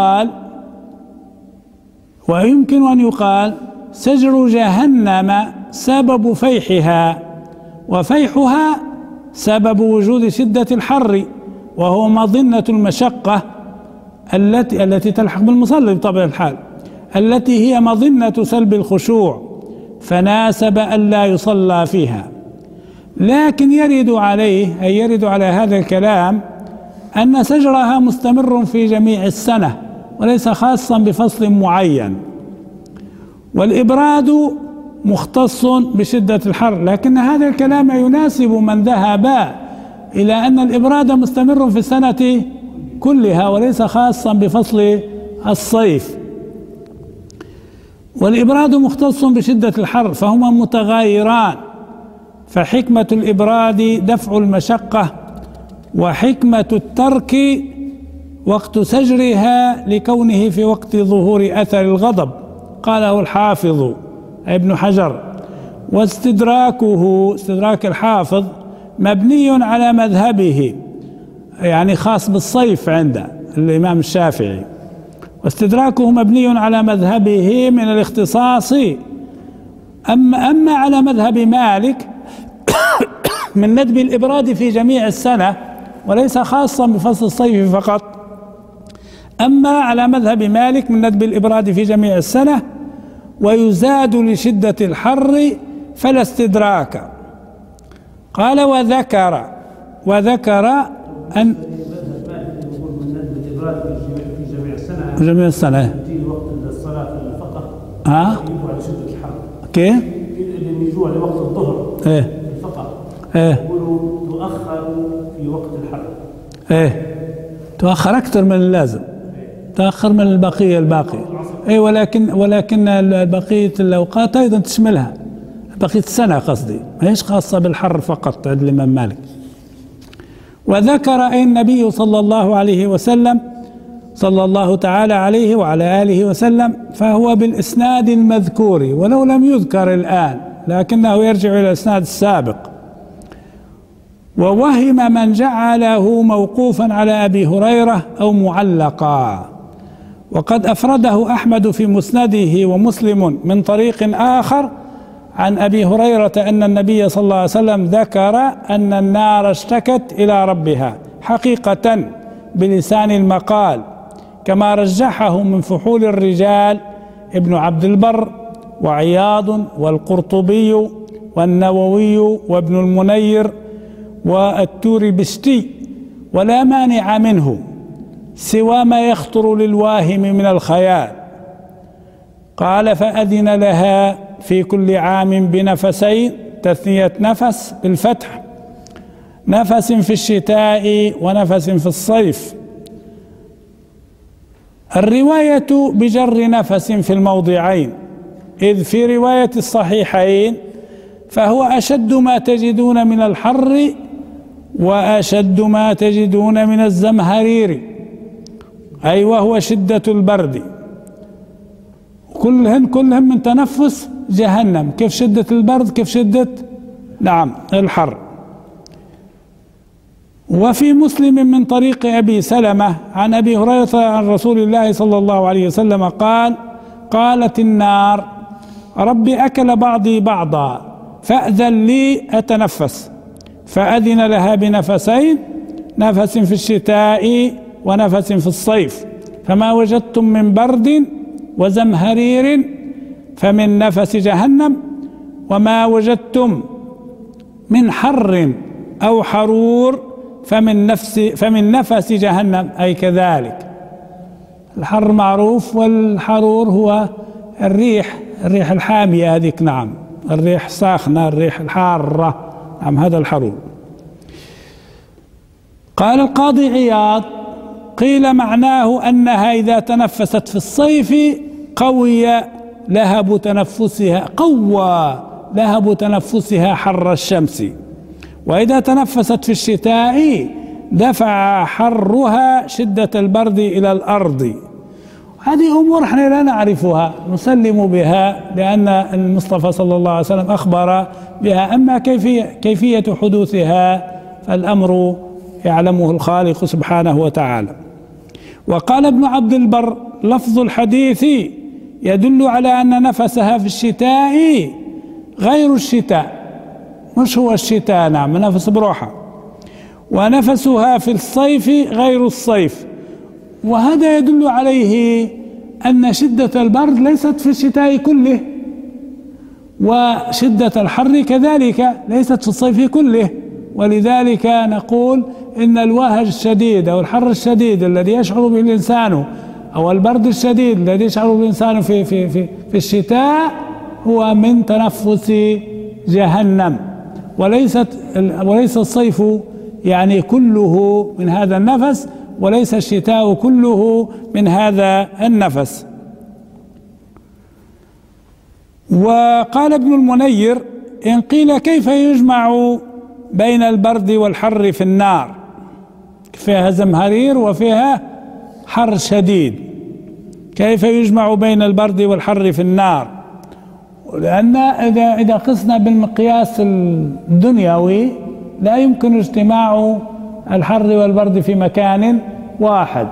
أن يقال سجر جهنم سبب فيحها، وفيحها سبب وجود شدة الحر، وهو مظنة المشقة التي تلحق بالمصلي بطبيعة الحال، التي هي مظنة سلب الخشوع، فناسب ألا يصلى فيها. لكن يرد على هذا الكلام أن سجرها مستمر في جميع السنة وليس خاصا بفصل معين، والإبراد مختص بشدة الحر. لكن هذا الكلام يناسب من ذهب إلى أن الإبراد مستمر في السنة كلها وليس خاصا بفصل الصيف. والإبراد مختص بشدة الحر فهما متغايران، فحكمة الإبراد دفع المشقة، وحكمة الترك وقت سجرها لكونه في وقت ظهور أثر الغضب، قاله الحافظ ابن حجر. استدراك الحافظ مبني على مذهبه، يعني خاص بالصيف عند الإمام الشافعي، واستدراكه مبني على مذهبه من الاختصاص. أما على مذهب مالك من ندب الإبراد في جميع السنة وليس خاصا بفصل الصيف فقط. أما على مذهب مالك من ندب الإبراد في جميع السنة ويزاد لشدة الحر فلا استدراك. قال وذكر أن في جميع السنة وقت الصلاة فقط يجوع لشدة الحر. كيف؟ اللي يجوع لوقت الظهر فقط يقولوا تؤخر في وقت الحر. تؤخر أكثر من اللازم، تأخر من الباقي. ولكن بقية الأوقات أيضا تشملها، بقية السنة قصدي، ما هيش خاصة بالحر فقط عند الإمام مالك. وذكر أي النبي صلى الله عليه وسلم صلى الله تعالى عليه وعلى آله وسلم، فهو بالإسناد المذكور ولو لم يذكر الآن لكنه يرجع إلى الإسناد السابق. ووهم من جعله موقوفا على أبي هريرة أو معلقا، وقد أفرده أحمد في مسنده ومسلم من طريق آخر عن أبي هريرة أن النبي صلى الله عليه وسلم ذكر أن النار اشتكت إلى ربها حقيقة بلسان المقال، كما رجحه من فحول الرجال ابن عبد البر وعياض والقرطبي والنووي وابن المنير والتوربستي، ولا مانع منه سوى ما يخطر للواهم من الخيال. قال فأذن لها في كل عام بنفسين، تثنية نفس بالفتح، نفس في الشتاء ونفس في الصيف. الرواية بجر نفس في الموضعين، إذ في رواية الصحيحين فهو أشد ما تجدون من الحر وأشد ما تجدون من الزمهرير، أي وهو شدة البرد. كلهم من تنفس جهنم، كيف شدة البرد كيف شدة الحر. وفي مسلم من طريق أبي سلمة عن أبي هريرة عن رسول الله صلى الله عليه وسلم قال: قالت النار: ربي أكل بعضي بعضا فأذن لي أتنفس، فأذن لها بنفسين، نفس في الشتاء ونفس في الصيف، فما وجدتم من برد وزمهرير فمن نفس جهنم، وما وجدتم من حر أو حرور فمن نفس جهنم، أي كذلك. الحر معروف، والحرور هو الريح الحامية هذيك، نعم، الريح ساخنة، الريح الحارة، نعم، هذا الحرور. قال القاضي عياض: قيل معناه أنها إذا تنفست في الصيف قوى لهب تنفسها حر الشمس، وإذا تنفست في الشتاء دفع حرها شدة البرد إلى الأرض. هذه أمور احنا لا نعرفها، نسلم بها لأن المصطفى صلى الله عليه وسلم أخبر بها، أما كيفية حدوثها فالأمر يعلمه الخالق سبحانه وتعالى. وقال ابن عبد البر: لفظ الحديث يدل على أن نفسها في الشتاء غير الشتاء، مش هو الشتاء، نعم، نفس بروحها، ونفسها في الصيف غير الصيف. وهذا يدل عليه أن شدة البرد ليست في الشتاء كله، وشدة الحر كذلك ليست في الصيف كله. ولذلك نقول إن الوهج الشديد أو الحر الشديد الذي يشعر به الإنسان، أو البرد الشديد الذي يشعر به الإنسان في الشتاء، هو من تنفس جهنم، وليس الصيف يعني كله من هذا النفس، وليس الشتاء كله من هذا النفس. وقال ابن المنير: إن قيل كيف يجمع بين البرد والحر في النار، فيها زمهرير وفيها حر شديد، كيف يجمع بين البرد والحر في النار؟ لأن إذا قسنا بالمقياس الدنيوي لا يمكن اجتماع الحر والبرد في مكان واحد.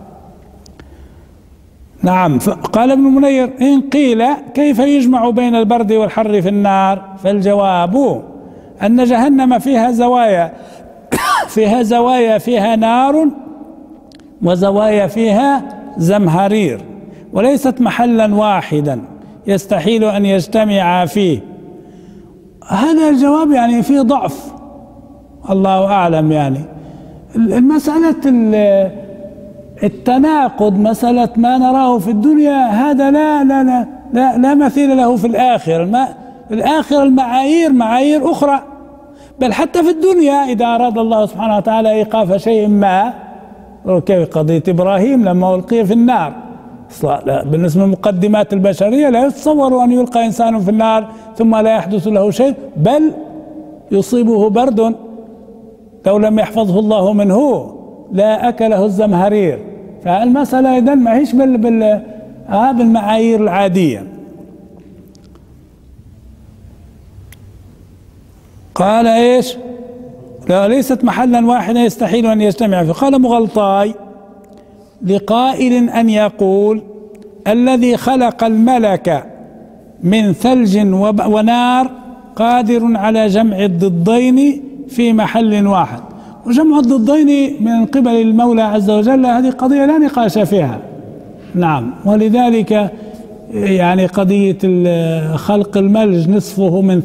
نعم. قال ابن منير: إن قيل كيف يجمع بين البرد والحر في النار، فالجواب أن جهنم فيها زوايا فيها نار، وزوايا فيها زمهرير، وليست محلا واحدا يستحيل أن يجتمع فيه. هذا الجواب يعني فيه ضعف، الله أعلم. يعني المسألة التناقض، مسألة ما نراه في الدنيا، هذا لا مثيل له في الآخرة. المعايير أخرى، بل حتى في الدنيا إذا أراد الله سبحانه وتعالى إيقاف شيء ما، قضية إبراهيم لما ألقي في النار، بالنسبة للمقدمات البشرية لا يتصور أن يلقى إنسان في النار ثم لا يحدث له شيء، بل يصيبه برد لو لم يحفظه الله منه لا أكله الزمهرير. فالمسألة إذن ما هيش بالمعايير العادية. قال إيش؟ ليست محلا واحدا يستحيل أن يجتمع فيه. قال مغلطاي: لقائل أن يقول: الذي خلق الملك من ثلج ونار قادر على جمع الضدين في محل واحد. وجمع الضدين من قبل المولى عز وجل هذه قضية لا نقاش فيها، نعم. ولذلك يعني قضية خلق الملك نصفه من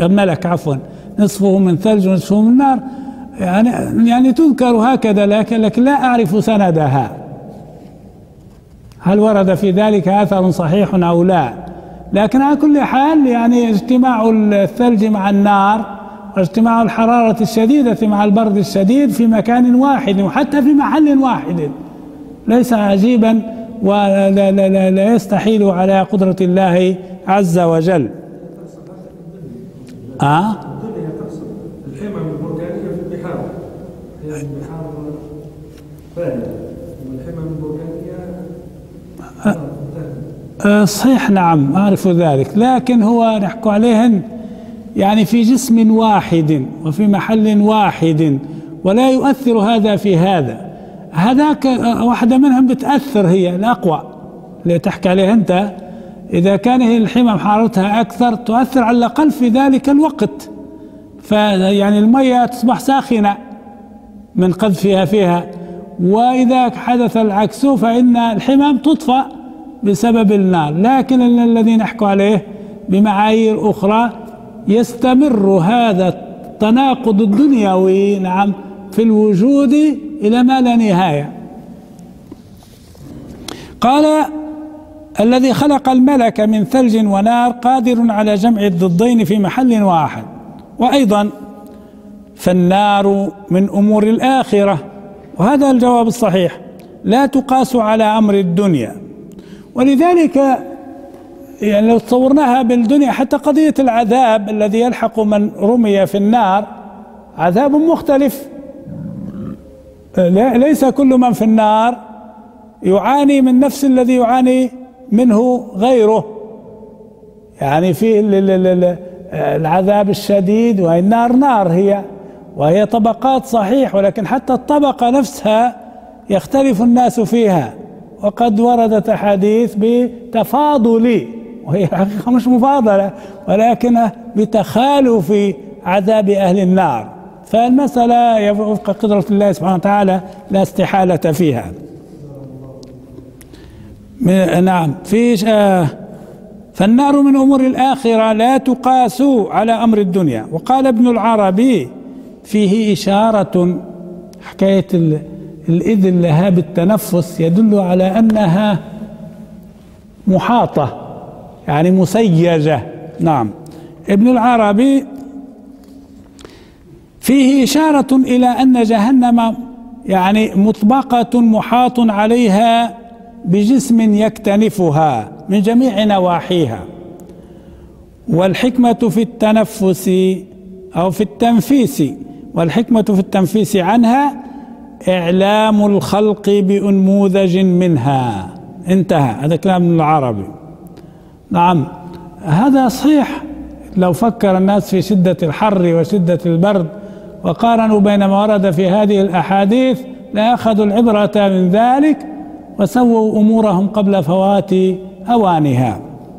ثلج ونصفه من نار، يعني تذكر هكذا، لكن لا أعرف سندها، هل ورد في ذلك أثر صحيح أو لا. لكن على كل حال يعني اجتماع الثلج مع النار واجتماع الحرارة الشديدة مع البرد الشديد في مكان واحد وحتى في محل واحد ليس عجيبا ولا يستحيل على قدرة الله عز وجل. الحمم البركانية في البحار، هي البحار فانية، والحمم البركانية صحيح، نعم، أعرف ذلك، لكن هو نحكي عليهن يعني في جسم واحد وفي محل واحد، ولا يؤثر هذا في هذاك واحدة منهم بتأثر، هي الأقوى اللي تحكي عليها أنت. إذا كان الحمم حرارتها أكثر تؤثر على الأقل في ذلك الوقت، فيعني المية تصبح ساخنة من قذفها فيها. وإذا حدث العكس فإن الحمم تطفأ بسبب النار. لكن الذي نحكي عليه بمعايير أخرى يستمر هذا التناقض الدنيوي، نعم، في الوجود إلى ما لا نهاية. قال الذي خلق الملك من ثلج ونار قادر على جمع الضدين في محل واحد. وأيضا فالنار من أمور الآخرة، وهذا الجواب الصحيح، لا تقاس على أمر الدنيا. ولذلك يعني لو تصورناها بالدنيا، حتى قضية العذاب الذي يلحق من رمي في النار عذاب مختلف. ليس كل من في النار يعاني من نفس الذي يعاني منه غيره، يعني في العذاب الشديد، والنار نار وهي طبقات صحيح، ولكن حتى الطبقة نفسها يختلف الناس فيها. وقد وردت أحاديث بتفاضل، وهي الحقيقة مش مفاضلة، ولكن بتخالف عذاب أهل النار. فالمسألة وفق قدرة الله سبحانه وتعالى لا استحالة فيها. نعم. فالنار من أمور الآخرة لا تقاس على أمر الدنيا. وقال ابن العربي فيه إشارة، حكاية الإذن لها بالتنفس يدل على أنها محاطة، يعني مسيجة. نعم. ابن العربي فيه إشارة إلى أن جهنم يعني مطبقة محاط عليها بجسم يكتنفها من جميع نواحيها. والحكمة في التنفس أو في التنفيس، والحكمة في التنفيس عنها إعلام الخلق بأنموذج منها. انتهى. هذا كلام ابن العربي. نعم، هذا صحيح. لو فكر الناس في شدة الحر وشدة البرد وقارنوا بين ما ورد في هذه الأحاديث لأخذوا العبرة من ذلك وسووا أمورهم قبل فوات أوانها.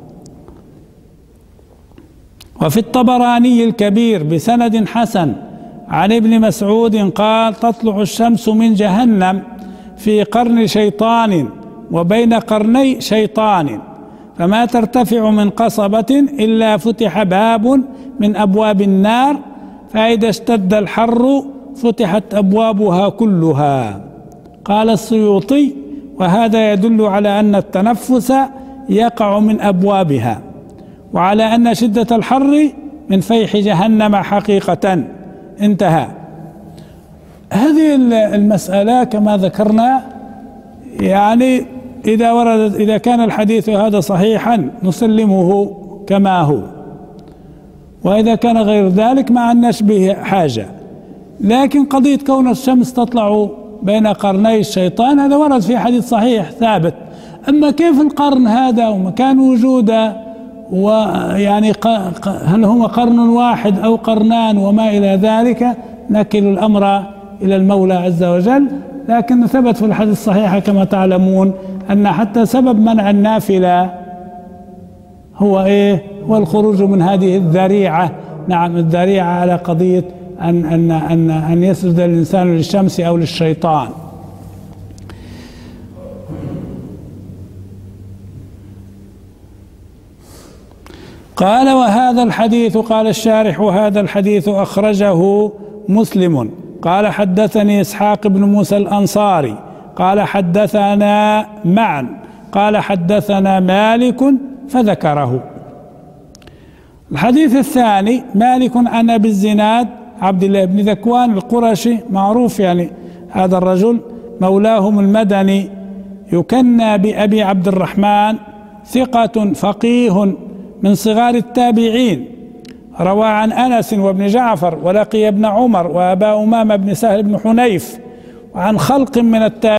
وفي الطبراني الكبير بسند حسن عن ابن مسعود قال: تطلع الشمس من جهنم في قرن شيطان وبين قرني شيطان، فما ترتفع من قصبة إلا فتح باب من أبواب النار، فإذا اشتد الحر فتحت أبوابها كلها. قال السيوطي: وهذا يدل على أن التنفس يقع من أبوابها، وعلى أن شدة الحر من فيح جهنم حقيقة. انتهى. هذه المسألة كما ذكرنا، يعني إذا كان الحديث هذا صحيحا نسلمه كما هو، وإذا كان غير ذلك ما عندناش به حاجة. لكن قضية كون الشمس تطلع بين قرني الشيطان هذا ورد في حديث صحيح ثابت. أما كيف القرن هذا ومكان وجوده، ويعني هل هو قرن واحد أو قرنان وما إلى ذلك، نكل الأمر إلى المولى عز وجل. لكن ثبت في الحديث الصحيح كما تعلمون أن حتى سبب منع النافلة هو هو الخروج من هذه الذريعة. نعم، الذريعة على قضية أن يسجد الإنسان للشمس أو للشيطان. قال: وهذا الحديث، قال الشارح: وهذا الحديث أخرجه مسلم. قال: حدثني إسحاق بن موسى الأنصاري قال: حدثنا معا قال: حدثنا مالك، فذكره. الحديث الثاني: مالك عن أبي الزناد عبد الله بن ذكوان القرشي، معروف يعني هذا الرجل، مولاهم المدني، يكنى بأبي عبد الرحمن، ثقة فقيه من صغار التابعين، روى عن أنس وابن جعفر ولقي ابن عمر وأبا أمامة بن سهل بن حنيف وعن خلق من التابعين.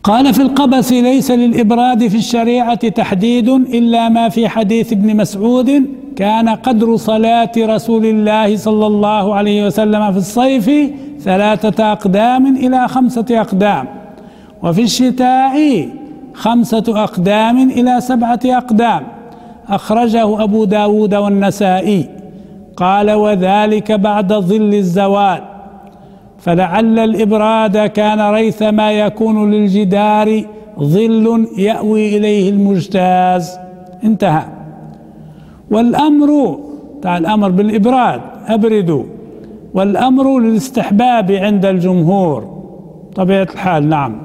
قال: في القبس ليس للإبراد في الشريعة تحديد إلا ما في حديث ابن مسعود: كان قدر صلاة رسول الله صلى الله عليه وسلم في الصيف 3 أقدام إلى 5 أقدام، وفي الشتاء 5 أقدام إلى 7 أقدام. أخرجه أبو داود والنسائي. قال: وذلك بعد ظل الزوال، فلعل الإبراد كان ريثما يكون للجدار ظل يأوي إليه المجتاز. انتهى. والأمر الأمر بالإبراد أبردوا، والأمر للاستحباب عند الجمهور طبيعة الحال. نعم.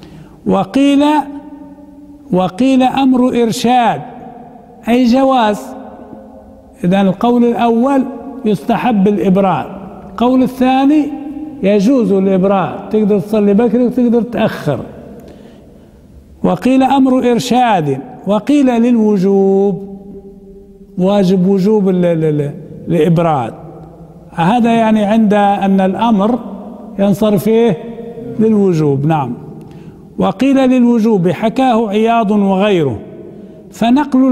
وقيل أمر إرشاد أي جواز. إذن القول الأول يستحب الإبراد، القول الثاني يجوز الإبراد، تقدر تصلي بكري وتقدر تأخر. وقيل أمر إرشاد، وقيل للوجوب، واجب وجوب الإبراد. هذا يعني عند أن الأمر ينصرف فيه للوجوب. نعم. وقيل للوجوب، حكاه عياض وغيره. فنقل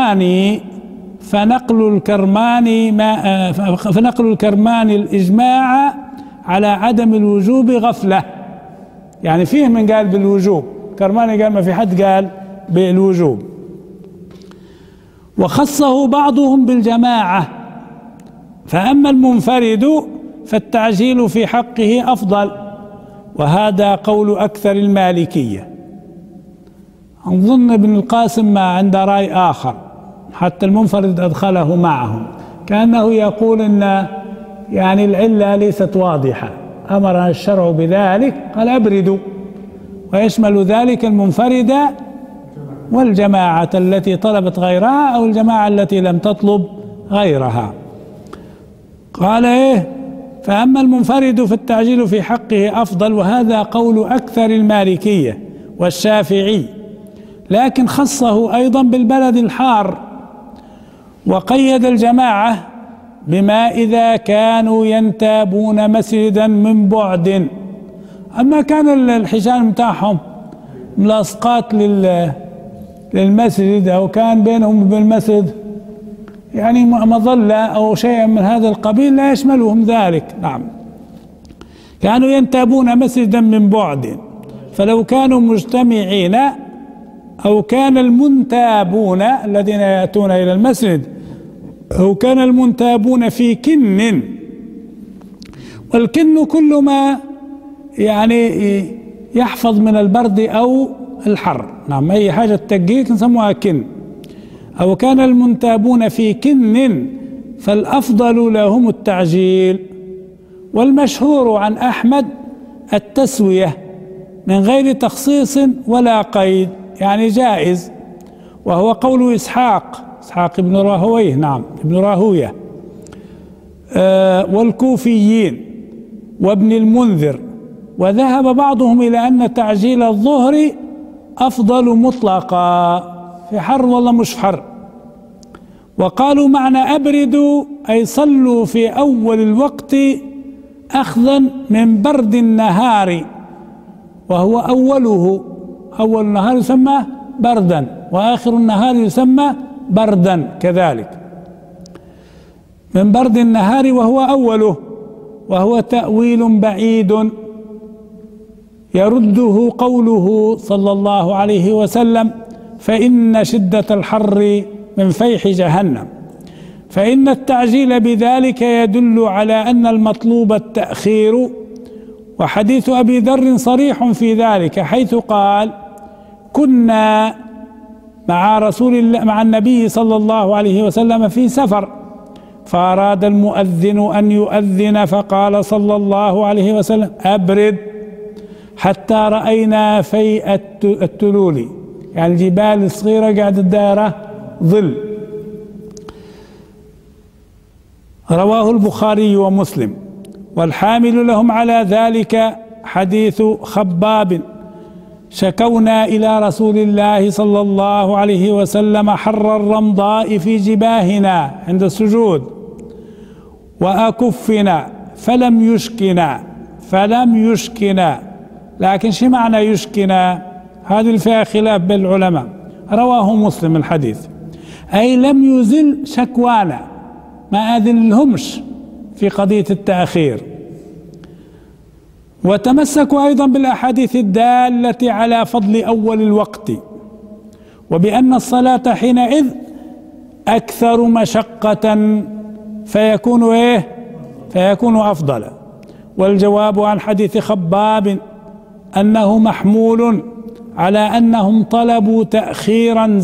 الكرماني الإجماع على عدم الوجوب غفلة. يعني فيه من قال بالوجوب، كرماني قال ما في حد قال بالوجوب. وخصه بعضهم بالجماعة. فأما المنفرد فالتعجيل في حقه أفضل، وهذا قول أكثر المالكية. أظن ابن القاسم ما عنده رأي آخر، حتى المنفرد أدخله معهم، كأنه يقول إن يعني العلة ليست واضحة، أمر الشرع بذلك، قال أبردوا، ويشمل ذلك المنفرد والجماعة التي طلبت غيرها أو الجماعة التي لم تطلب غيرها. قال إيه؟ فأما المنفرد فالتعجيل في حقه أفضل، وهذا قول أكثر المالكية والشافعي، لكن خصه أيضا بالبلد الحار، وقيد الجماعة بما إذا كانوا ينتابون مسجدا من بعد. أما كان الحجان متاعهم ملاصقات للمسجد، أو كان بينهم وبين المسجد يعني مظلة أو شيء من هذا القبيل، لا يشملهم ذلك. نعم. كانوا ينتابون مسجدا من بعد، فلو كانوا مجتمعين، أو كان المنتابون الذين يأتون إلى المسجد، أو كان المنتابون في كن، والكن كل ما يعني يحفظ من البرد أو الحر. نعم. أي حاجة تقيك نسموها كن. أو كان المنتابون في كن فالأفضل لهم التعجيل. والمشهور عن أحمد التسوية من غير تخصيص ولا قيد، يعني جائز، وهو قول إسحاق بن راهويه. نعم، ابن راهويه. والكوفيين وابن المنذر. وذهب بعضهم إلى أن تعجيل الظهر أفضل مطلقا، في حر والله مش في حر. وقالوا معنى أبردوا أي صلوا في أول الوقت أخذا من برد النهار، وهو أوله، أول النهار يسمى بردا، وآخر النهار يسمى بردا كذلك، من برد النهار وهو أوله، وهو تأويل بعيد يرده قوله صلى الله عليه وسلم: فإن شدة الحر من فيح جهنم. فإن التعجيل بذلك يدل على أن المطلوب التأخير. وحديث أبي ذر صريح في ذلك، حيث قال: كنا مع النبي صلى الله عليه وسلم في سفر، فأراد المؤذن أن يؤذن، فقال صلى الله عليه وسلم: أبرد، حتى رأينا فيء التلول، يعني الجبال الصغيرة قاعدة دائرة ظل. رواه البخاري ومسلم. والحامل لهم على ذلك حديث خباب: شكونا إلى رسول الله صلى الله عليه وسلم حر الرمضاء في جباهنا عند السجود وأكفنا فلم يشكنا، لكن شو معنى يشكنا؟ هذه فيها خلاف بين العلماء. رواه مسلم الحديث، أي لم يزل شكوانا، ما أذلهمش في قضية التأخير. وتمسكوا أيضا بالأحاديث الدالة على فضل أول الوقت، وبأن الصلاة حينئذ أكثر مشقة فيكون أفضل. والجواب عن حديث خباب أنه محمول على أنهم طلبوا تأخيرا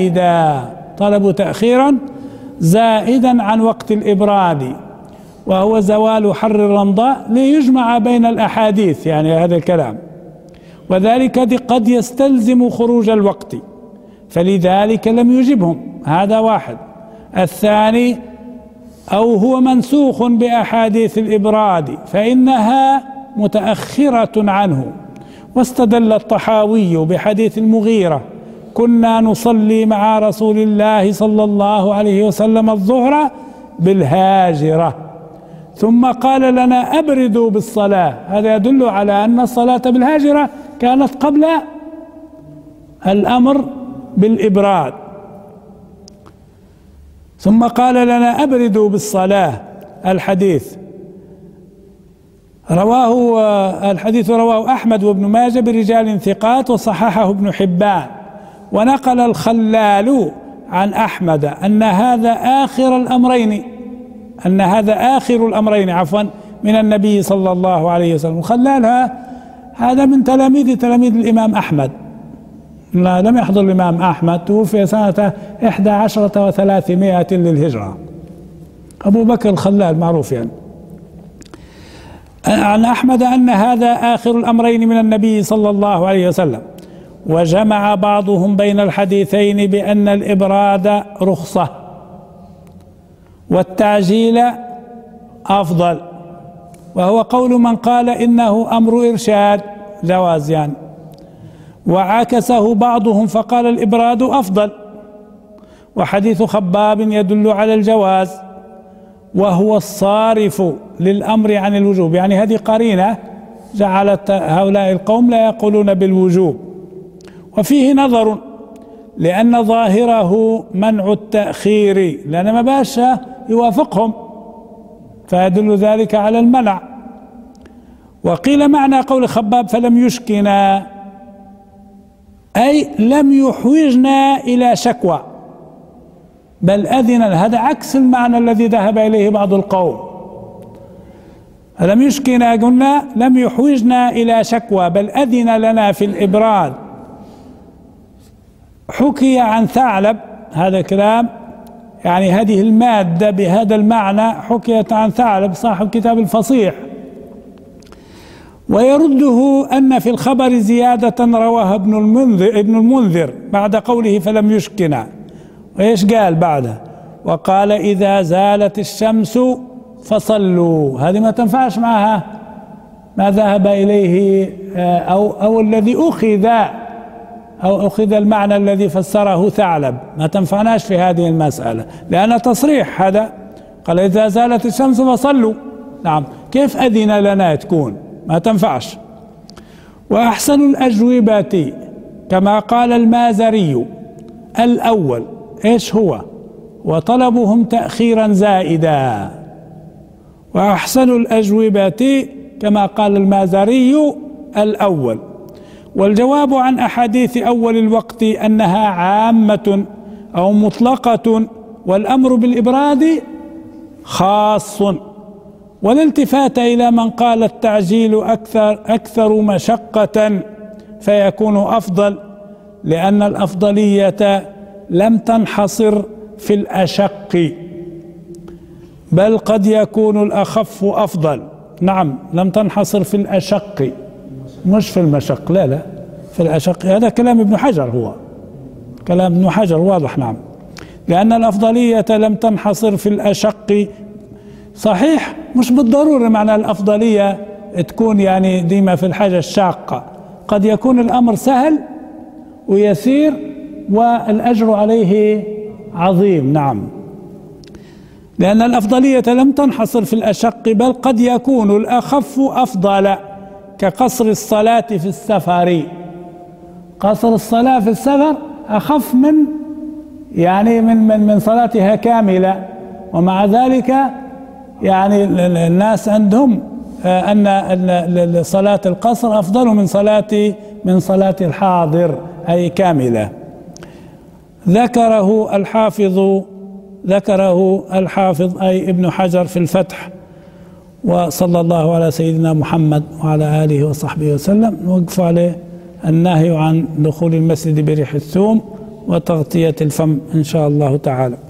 زائدا عن وقت الإبراد، وهو زوال حر الرمضاء، ليجمع بين الأحاديث، يعني هذا الكلام، وذلك قد يستلزم خروج الوقت، فلذلك لم يجبهم. هذا واحد. الثاني، أو هو منسوخ بأحاديث الإبراد فإنها متأخرة عنه. واستدل الطحاوي بحديث المغيرة: كنا نصلي مع رسول الله صلى الله عليه وسلم الظهر بالهاجرة ثم قال لنا أبردوا بالصلاة. هذا يدل على أن الصلاة بالهاجرة كانت قبل الأمر بالإبراد. ثم قال لنا أبردوا بالصلاة. الحديث رواه أحمد وابن ماجه برجال ثقات، وصححه ابن حبان. ونقل الخلال عن أحمد أن هذا آخر الأمرين من النبي صلى الله عليه وسلم. الخلال هذا من تلاميذ الإمام أحمد، لم يحضر الإمام أحمد، توفي سنة 11 و300 للهجرة. أبو بكر الخلال معروف يعني. عن أحمد أن هذا آخر الأمرين من النبي صلى الله عليه وسلم. وجمع بعضهم بين الحديثين بأن الإبراد رخصة والتعجيل أفضل، وهو قول من قال إنه أمر إرشاد، جواز يعني. وعكسه بعضهم فقال الإبراد أفضل. وحديث خباب يدل على الجواز، وهو الصارف للأمر عن الوجوب، يعني هذه قرينة جعلت هؤلاء القوم لا يقولون بالوجوب. وفيه نظر، لأن ظاهره منع التأخير، لأن ما باش يوافقهم، فيدل ذلك على المنع. وقيل معنى قول خباب فلم يشكنا، أي لم يحوجنا إلى شكوى، بل أذن. هذا عكس المعنى الذي ذهب إليه بعض القوم. لم يشكنا قلنا لم يحوجنا إلى شكوى، بل أذن لنا في الإبراد. حكي عن ثعلب، هذا كلام يعني هذه المادة بهذا المعنى حكيت عن ثعلب صاحب كتاب الفصيح. ويرده أن في الخبر زيادة رواها ابن المنذر بعد قوله فلم يشكنا. وإيش قال بعده؟ وقال إذا زالت الشمس فصلوا. هذه ما تنفعش معها ما ذهب إليه أو الذي أخذ المعنى الذي فسره ثعلب، ما تنفعناش في هذه المسألة، لأن تصريح هذا قال إذا زالت الشمس فصلوا. نعم، كيف أذن لنا تكون؟ ما تنفعش. وأحسن الأجوبة كما قال المازري الأول، إيش هو؟ وطلبهم تأخيرا زائدا. وأحسن الأجوبة كما قال المازري الأول. والجواب عن أحاديث أول الوقت أنها عامة أو مطلقة، والأمر بالإبراد خاص. والالتفات إلى من قال التعجيل أكثر مشقة فيكون أفضل، لأن الأفضلية لم تنحصر في الأشق، بل قد يكون الأخف أفضل. نعم، لم تنحصر في الأشق، مش في المشق، لا في الأشق. هذا كلام ابن حجر، هو كلام ابن حجر واضح. نعم، لأن الأفضلية لم تنحصر في الأشق. صحيح، مش بالضرورة معنى الأفضلية تكون يعني ديما في الحاجة الشاقة، قد يكون الأمر سهل ويسير والأجر عليه عظيم. نعم، لأن الأفضلية لم تنحصر في الأشق، بل قد يكون الأخف أفضل، كقصر الصلاة في السفر. قصر الصلاة في السفر أخف من يعني من صلاتها كاملة، ومع ذلك يعني الناس عندهم أن صلاة القصر أفضل من صلاة الحاضر أي كاملة. ذكره الحافظ أي ابن حجر في الفتح. وصلى الله على سيدنا محمد وعلى آله وصحبه وسلم. نوقف عليه النهي عن دخول المسجد بريح الثوم وتغطية الفم إن شاء الله تعالى.